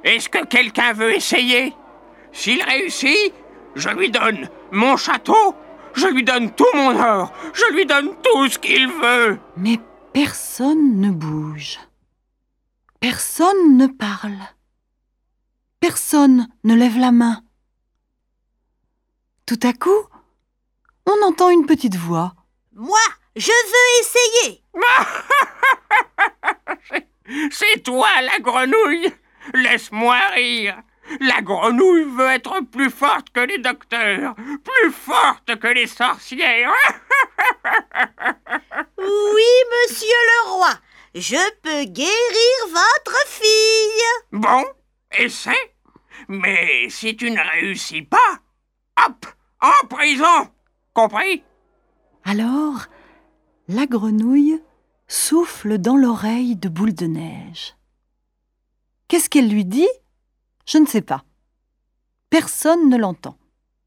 Est-ce que quelqu'un veut essayer? S'il réussit, je lui donne mon château, je lui donne tout mon or, je lui donne tout ce qu'il veut. Mais personne ne bouge. Personne ne parle. Personne ne lève la main. Tout à coup, on entend une petite voix. Moi, je veux essayer. C'est toi, la grenouille. Laisse-moi rire. La grenouille veut être plus forte que les docteurs, plus forte que les sorcières. Oui, monsieur le roi, je peux guérir votre fille. Bon, essaie. Mais si tu ne réussis pas, hop, en prison. Compris? Alors, la grenouille souffle dans l'oreille de Boule de Neige. Qu'est-ce qu'elle lui dit? Je ne sais pas. Personne ne l'entend.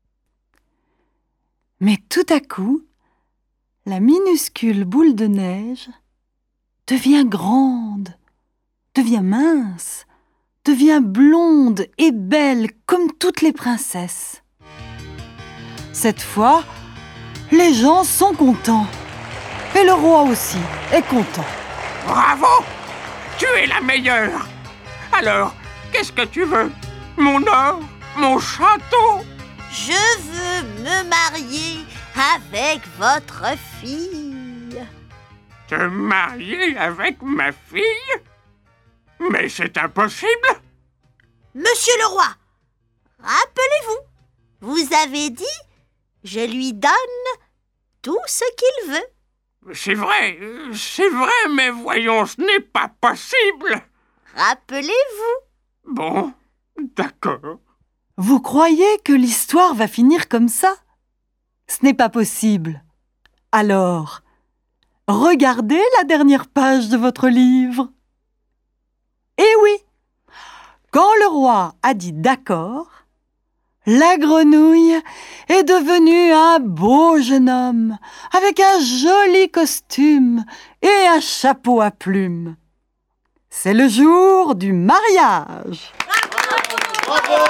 Mais tout à coup, la minuscule Boule de Neige devient grande, devient mince, devient blonde et belle comme toutes les princesses. Cette fois, les gens sont contents. Et le roi aussi est content. Bravo! Tu es la meilleure! Alors, qu'est-ce que tu veux? Mon or? Mon château? Je veux me marier avec votre fille. Te marier avec ma fille? Mais c'est impossible! Monsieur le roi, rappelez-vous, vous avez dit, je lui donne tout ce qu'il veut. C'est vrai, mais voyons, ce n'est pas possible. Rappelez-vous. Bon, d'accord. Vous croyez que l'histoire va finir comme ça? Ce n'est pas possible. Alors, regardez la dernière page de votre livre. Eh oui, quand le roi a dit d'accord, la grenouille est devenue un beau jeune homme avec un joli costume et un chapeau à plumes. C'est le jour du mariage. Bravo!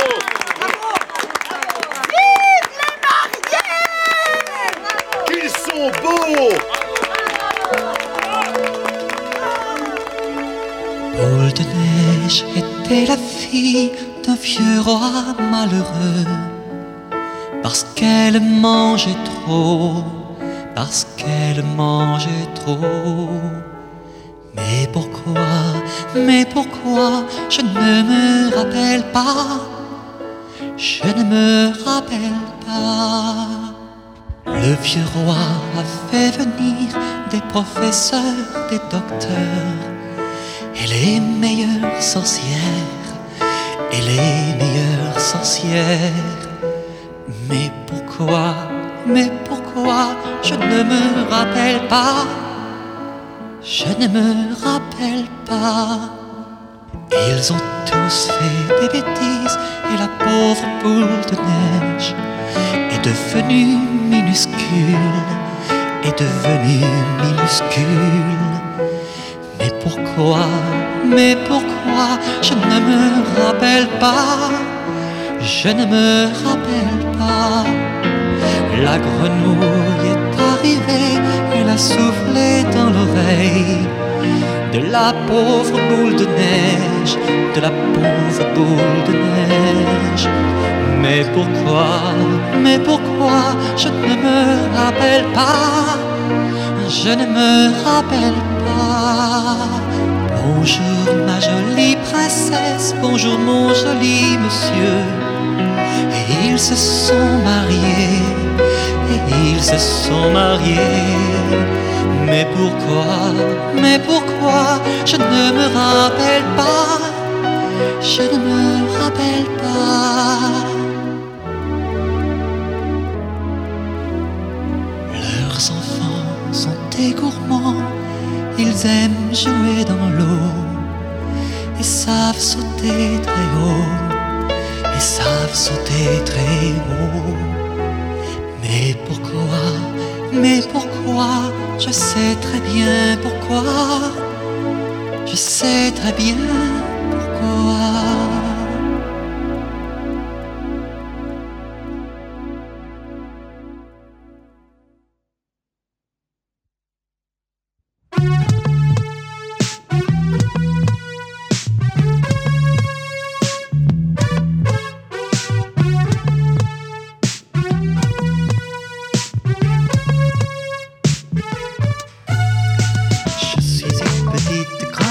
Vive les mariés! Qu'ils sont beaux! Boule de Neige était la fille d'un vieux roi malheureux, parce qu'elle mangeait trop, parce qu'elle mangeait trop. Mais pourquoi, je ne me rappelle pas, je ne me rappelle pas. Le vieux roi a fait venir des professeurs, des docteurs, et les meilleures sorcières, et les meilleures sorcières. Mais pourquoi, je ne me rappelle pas, je ne me rappelle pas. Ils ont tous fait des bêtises, et la pauvre boule de neige est devenue minuscule, est devenue minuscule. Mais pourquoi, je ne me rappelle pas, je ne me rappelle pas. La grenouille est arrivée, elle a soufflé dans l'oreille de la pauvre boule de neige, de la pauvre boule de neige. Mais pourquoi, je ne me rappelle pas, je ne me rappelle pas. Bonjour ma jolie princesse, bonjour mon joli monsieur. Et ils se sont mariés, et ils se sont mariés. Mais pourquoi, je ne me rappelle pas, je ne me rappelle pas. Leurs enfants sont des gourmands, ils aiment jouer dans l'eau et savent sauter très haut, et savent sauter très haut. Mais pourquoi, je sais très bien pourquoi, je sais très bien pourquoi.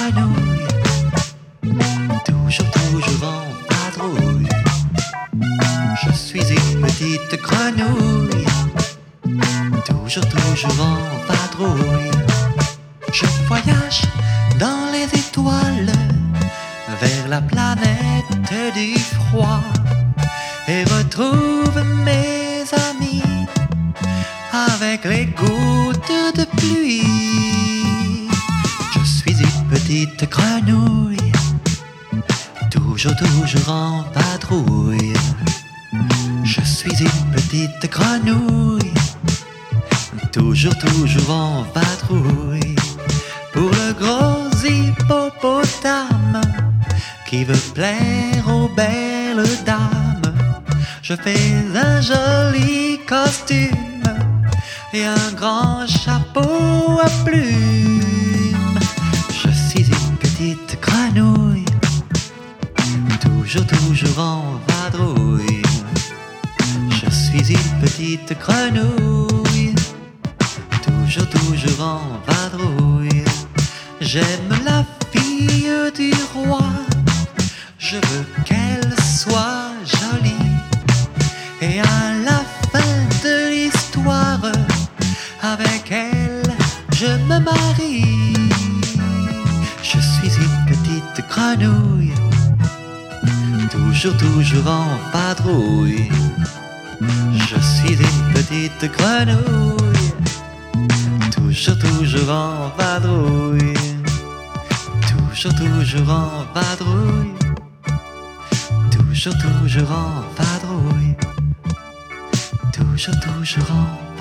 grenouille, toujours, toujours en vadrouille. Je suis une petite grenouille, toujours, toujours en vadrouille. Je voyage dans les étoiles, vers la planète du froid, et retrouve mes amis avec les gouttes de pluie. Je suis une petite grenouille, toujours, toujours en vadrouille. Je suis une petite grenouille, toujours, toujours en vadrouille. Pour le gros hippopotame qui veut plaire aux belles dames, je fais un joli costume et un grand chapeau à plumes. Je suis une petite grenouille, toujours, toujours en vadrouille. Je suis une petite grenouille, toujours, toujours en vadrouille. J'aime la fille du roi, je veux qu'elle soit jolie. Et à la fin de l'histoire, avec elle, je me marie. Je suis une petite grenouille, toujours, toujours en vadrouille. Je suis une petite grenouille, toujours, toujours en vadrouille. Toujours, toujours en vadrouille. Toujours, toujours en vadrouille. Toujours, toujours en